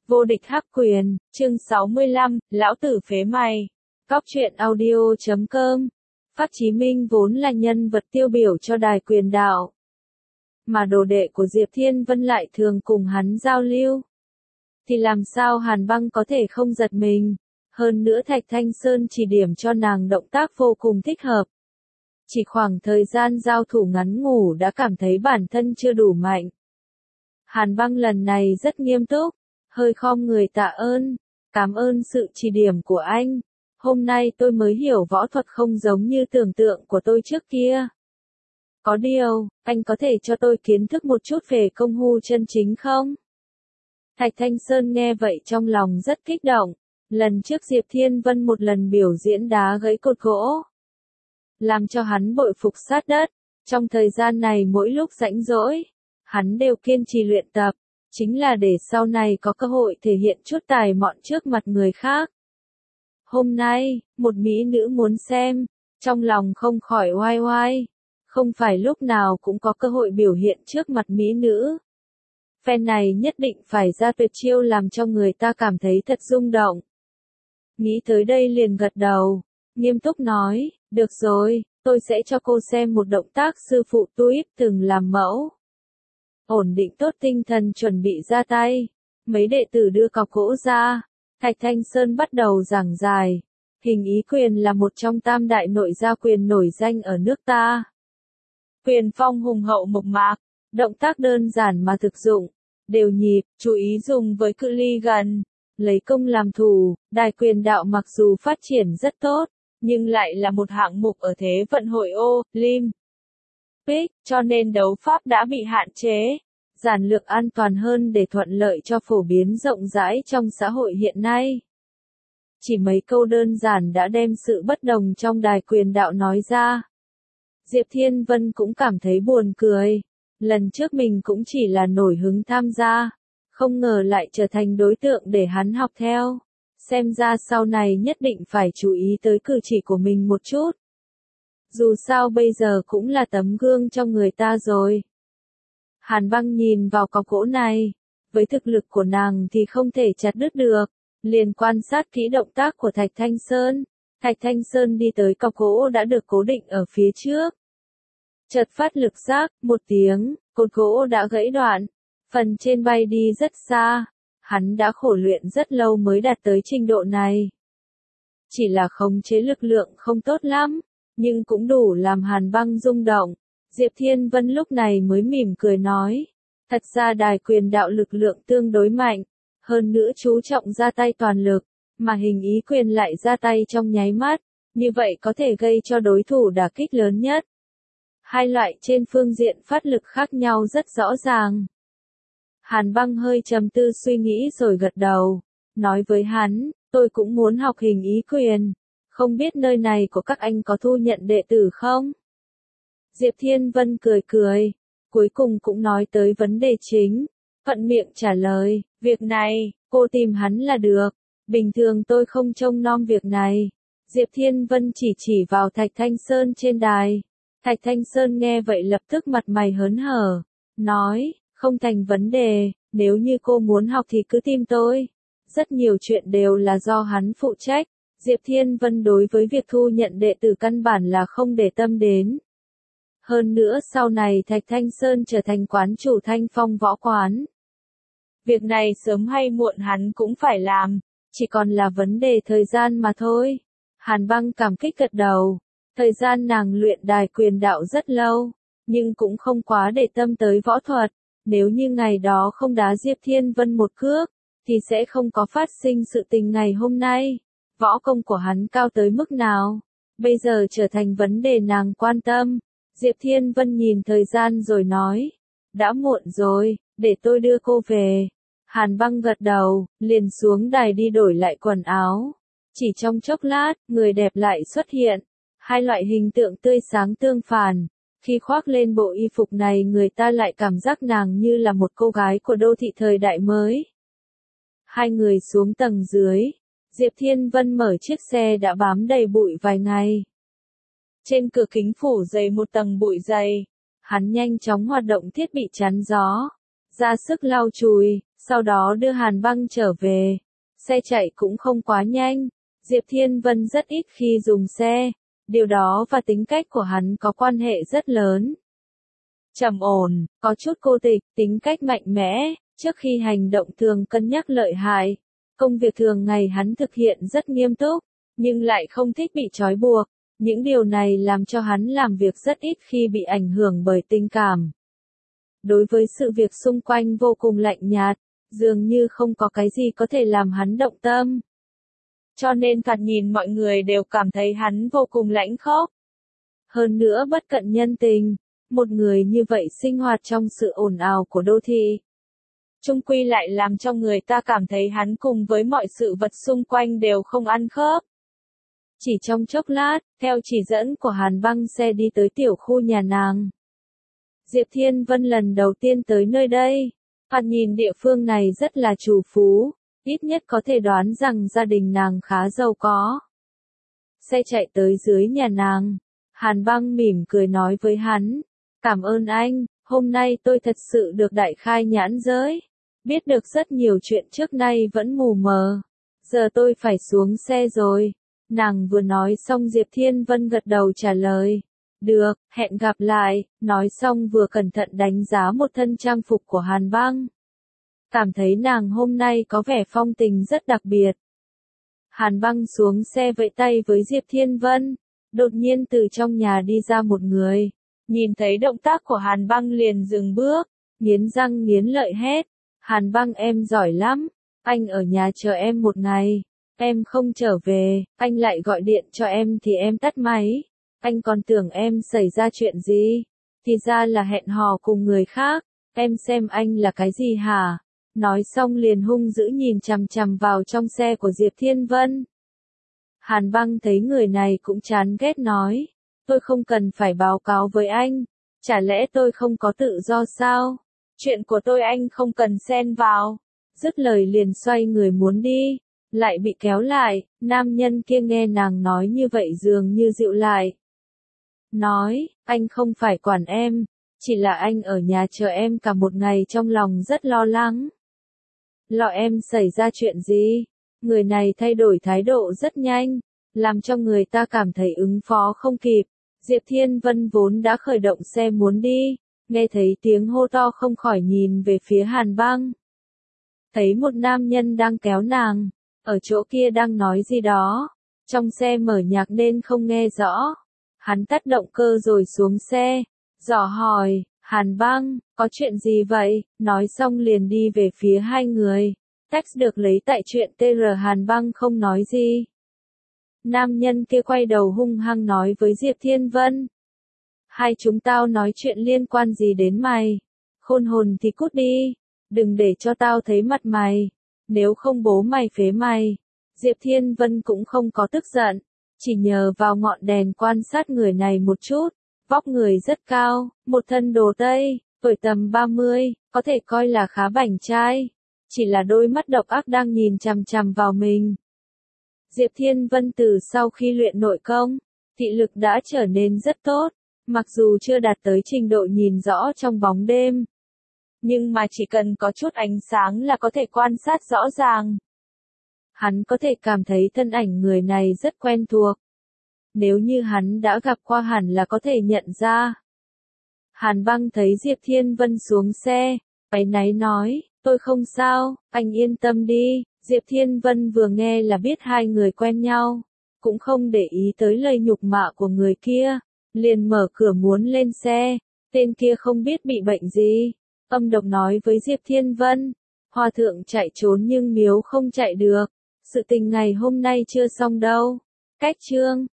Vô địch hắc quyền, chương 65, lão tử phế mày. Cóc truyện audio.com. Phát Chí Minh vốn là nhân vật tiêu biểu cho đài quyền đạo. Mà đồ đệ của Diệp Thiên Vân lại thường cùng hắn giao lưu. Thì làm sao Hàn Băng có thể không giật mình. Hơn nữa Thạch Thanh Sơn chỉ điểm cho nàng động tác vô cùng thích hợp. Chỉ khoảng thời gian giao thủ ngắn ngủ đã cảm thấy bản thân chưa đủ mạnh. Hàn Băng lần này rất nghiêm túc, hơi khom người tạ ơn, cảm ơn sự chỉ điểm của anh. Hôm nay tôi mới hiểu võ thuật không giống như tưởng tượng của tôi trước kia. Có điều, anh có thể cho tôi kiến thức một chút về công phu chân chính không? Thạch Thanh Sơn nghe vậy trong lòng rất kích động. Lần trước Diệp Thiên Vân một lần biểu diễn đá gãy cột gỗ, làm cho hắn bội phục sát đất. Trong thời gian này mỗi lúc rảnh rỗi, hắn đều kiên trì luyện tập, chính là để sau này có cơ hội thể hiện chút tài mọn trước mặt người khác. Hôm nay, một mỹ nữ muốn xem, trong lòng không khỏi oai oai. Không phải lúc nào cũng có cơ hội biểu hiện trước mặt mỹ nữ. Phen này nhất định phải ra tuyệt chiêu làm cho người ta cảm thấy thật rung động. Nghĩ tới đây liền gật đầu, nghiêm túc nói, được rồi, tôi sẽ cho cô xem một động tác sư phụ Tuip từng làm mẫu. Ổn định tốt tinh thần chuẩn bị ra tay, mấy đệ tử đưa cọc gỗ ra, Thạch Thanh Sơn bắt đầu giảng giải. Hình ý quyền là một trong tam đại nội gia quyền nổi danh ở nước ta. Quyền phong hùng hậu mộc mạc, động tác đơn giản mà thực dụng, đều nhịp, chú ý dùng với cự ly gần, lấy công làm thủ. Đài quyền đạo mặc dù phát triển rất tốt, nhưng lại là một hạng mục ở thế vận hội Olympic, cho nên đấu pháp đã bị hạn chế, giản lược an toàn hơn để thuận lợi cho phổ biến rộng rãi trong xã hội hiện nay. Chỉ mấy câu đơn giản đã đem sự bất đồng trong đài quyền đạo nói ra. Diệp Thiên Vân cũng cảm thấy buồn cười. Lần trước mình cũng chỉ là nổi hứng tham gia, không ngờ lại trở thành đối tượng để hắn học theo. Xem ra sau này nhất định phải chú ý tới cử chỉ của mình một chút. Dù sao bây giờ cũng là tấm gương cho người ta rồi. Hàn Băng nhìn vào cọc gỗ này, với thực lực của nàng thì không thể chặt đứt được, liền quan sát kỹ động tác của Thạch Thanh Sơn. Thạch Thanh Sơn đi tới cọc gỗ đã được cố định ở phía trước. Chợt phát lực rác, một tiếng, cột gỗ đã gãy đoạn, phần trên bay đi rất xa. Hắn đã khổ luyện rất lâu mới đạt tới trình độ này. Chỉ là khống chế lực lượng không tốt lắm, nhưng cũng đủ làm Hàn Băng rung động. Diệp Thiên Vân lúc này mới mỉm cười nói, thật ra đài quyền đạo lực lượng tương đối mạnh, hơn nữa chú trọng ra tay toàn lực, mà hình ý quyền lại ra tay trong nháy mắt, như vậy có thể gây cho đối thủ đả kích lớn nhất. Hai loại trên phương diện phát lực khác nhau rất rõ ràng. Hàn Băng hơi trầm tư suy nghĩ rồi gật đầu, nói với hắn, tôi cũng muốn học hình ý quyền, không biết nơi này của các anh có thu nhận đệ tử không? Diệp Thiên Vân cười cười, cuối cùng cũng nói tới vấn đề chính, thuận miệng trả lời, việc này, cô tìm hắn là được, bình thường tôi không trông nom việc này. Diệp Thiên Vân chỉ vào Thạch Thanh Sơn trên đài. Thạch Thanh Sơn nghe vậy lập tức mặt mày hớn hở, nói, không thành vấn đề, nếu như cô muốn học thì cứ tìm tôi. Rất nhiều chuyện đều là do hắn phụ trách. Diệp Thiên Vân đối với việc thu nhận đệ tử căn bản là không để tâm đến. Hơn nữa sau này Thạch Thanh Sơn trở thành quán chủ Thanh Phong võ quán. Việc này sớm hay muộn hắn cũng phải làm, chỉ còn là vấn đề thời gian mà thôi. Hàn Băng cảm kích gật đầu. Thời gian nàng luyện đài quyền đạo rất lâu, nhưng cũng không quá để tâm tới võ thuật. Nếu như ngày đó không đá Diệp Thiên Vân một cước, thì sẽ không có phát sinh sự tình ngày hôm nay. Võ công của hắn cao tới mức nào, bây giờ trở thành vấn đề nàng quan tâm. Diệp Thiên Vân nhìn thời gian rồi nói, đã muộn rồi, để tôi đưa cô về. Hàn Băng gật đầu, liền xuống đài đi đổi lại quần áo. Chỉ trong chốc lát, người đẹp lại xuất hiện. Hai loại hình tượng tươi sáng tương phản. Khi khoác lên bộ y phục này người ta lại cảm giác nàng như là một cô gái của đô thị thời đại mới. Hai người xuống tầng dưới. Diệp Thiên Vân mở chiếc xe đã bám đầy bụi vài ngày. Trên cửa kính phủ dày một tầng bụi dày. Hắn nhanh chóng hoạt động thiết bị chắn gió. Ra sức lau chùi, sau đó đưa Hàn Băng trở về. Xe chạy cũng không quá nhanh, Diệp Thiên Vân rất ít khi dùng xe, điều đó và tính cách của hắn có quan hệ rất lớn. Trầm ổn, có chút cô tịch, tính cách mạnh mẽ, trước khi hành động thường cân nhắc lợi hại. Công việc thường ngày hắn thực hiện rất nghiêm túc, nhưng lại không thích bị trói buộc. Những điều này làm cho hắn làm việc rất ít khi bị ảnh hưởng bởi tình cảm. Đối với sự việc xung quanh vô cùng lạnh nhạt, dường như không có cái gì có thể làm hắn động tâm. Cho nên thoạt nhìn mọi người đều cảm thấy hắn vô cùng lãnh khốc. Hơn nữa bất cận nhân tình, một người như vậy sinh hoạt trong sự ồn ào của đô thị. Chung quy lại làm cho người ta cảm thấy hắn cùng với mọi sự vật xung quanh đều không ăn khớp. Chỉ trong chốc lát, theo chỉ dẫn của Hàn Băng xe đi tới tiểu khu nhà nàng. Diệp Thiên Vân lần đầu tiên tới nơi đây, thoạt nhìn địa phương này rất là trù phú, ít nhất có thể đoán rằng gia đình nàng khá giàu có. Xe chạy tới dưới nhà nàng, Hàn Băng mỉm cười nói với hắn, cảm ơn anh, hôm nay tôi thật sự được đại khai nhãn giới, biết được rất nhiều chuyện trước nay vẫn mù mờ, giờ tôi phải xuống xe rồi. Nàng vừa nói xong Diệp Thiên Vân gật đầu trả lời. Được, hẹn gặp lại, nói xong vừa cẩn thận đánh giá một thân trang phục của Hàn Băng. Cảm thấy nàng hôm nay có vẻ phong tình rất đặc biệt. Hàn Băng xuống xe vẫy tay với Diệp Thiên Vân, đột nhiên từ trong nhà đi ra một người. Nhìn thấy động tác của Hàn Băng liền dừng bước, nghiến răng nghiến lợi hét. Hàn Băng em giỏi lắm, anh ở nhà chờ em một ngày. Em không trở về, anh lại gọi điện cho em thì em tắt máy. Anh còn tưởng em xảy ra chuyện gì? Thì ra là hẹn hò cùng người khác. Em xem anh là cái gì hả? Nói xong liền hung dữ nhìn chằm chằm vào trong xe của Diệp Thiên Vân. Hàn Băng thấy người này cũng chán ghét nói. Tôi không cần phải báo cáo với anh. Chả lẽ tôi không có tự do sao? Chuyện của tôi anh không cần xen vào. Dứt lời liền xoay người muốn đi. Lại bị kéo lại, nam nhân kia nghe nàng nói như vậy dường như dịu lại. Nói, anh không phải quản em, chỉ là anh ở nhà chờ em cả một ngày trong lòng rất lo lắng. Lo em xảy ra chuyện gì? Người này thay đổi thái độ rất nhanh, làm cho người ta cảm thấy ứng phó không kịp. Diệp Thiên Vân vốn đã khởi động xe muốn đi, nghe thấy tiếng hô to không khỏi nhìn về phía Hàn Băng. Thấy một nam nhân đang kéo nàng. Ở chỗ kia đang nói gì đó, trong xe mở nhạc nên không nghe rõ. Hắn tắt động cơ rồi xuống xe, dò hỏi, Hàn Băng, có chuyện gì vậy? Nói xong liền đi về phía hai người. Text được lấy tại chuyện TR Hàn Băng không nói gì. Nam nhân kia quay đầu hung hăng nói với Diệp Thiên Vân. Hai chúng tao nói chuyện liên quan gì đến mày? Khôn hồn thì cút đi, đừng để cho tao thấy mặt mày. Nếu không bố mày phế mày. Diệp Thiên Vân cũng không có tức giận, chỉ nhờ vào ngọn đèn quan sát người này một chút. Vóc người rất cao, một thân đồ tây, tuổi tầm 30, có thể coi là khá bảnh trai. Chỉ là đôi mắt độc ác đang nhìn chằm chằm vào mình. Diệp Thiên Vân từ sau khi luyện nội công, thị lực đã trở nên rất tốt, mặc dù chưa đạt tới trình độ nhìn rõ trong bóng đêm. Nhưng mà chỉ cần có chút ánh sáng là có thể quan sát rõ ràng. Hắn có thể cảm thấy thân ảnh người này rất quen thuộc. Nếu như hắn đã gặp qua hẳn là có thể nhận ra. Hàn Băng thấy Diệp Thiên Vân xuống xe, áy náy nói, tôi không sao, anh yên tâm đi. Diệp Thiên Vân vừa nghe là biết hai người quen nhau, cũng không để ý tới lời nhục mạ của người kia, liền mở cửa muốn lên xe. Tên kia không biết bị bệnh gì. Âm độc nói với Diệp Thiên Vân, hòa thượng chạy trốn nhưng miếu không chạy được, sự tình ngày hôm nay chưa xong đâu. Cách chương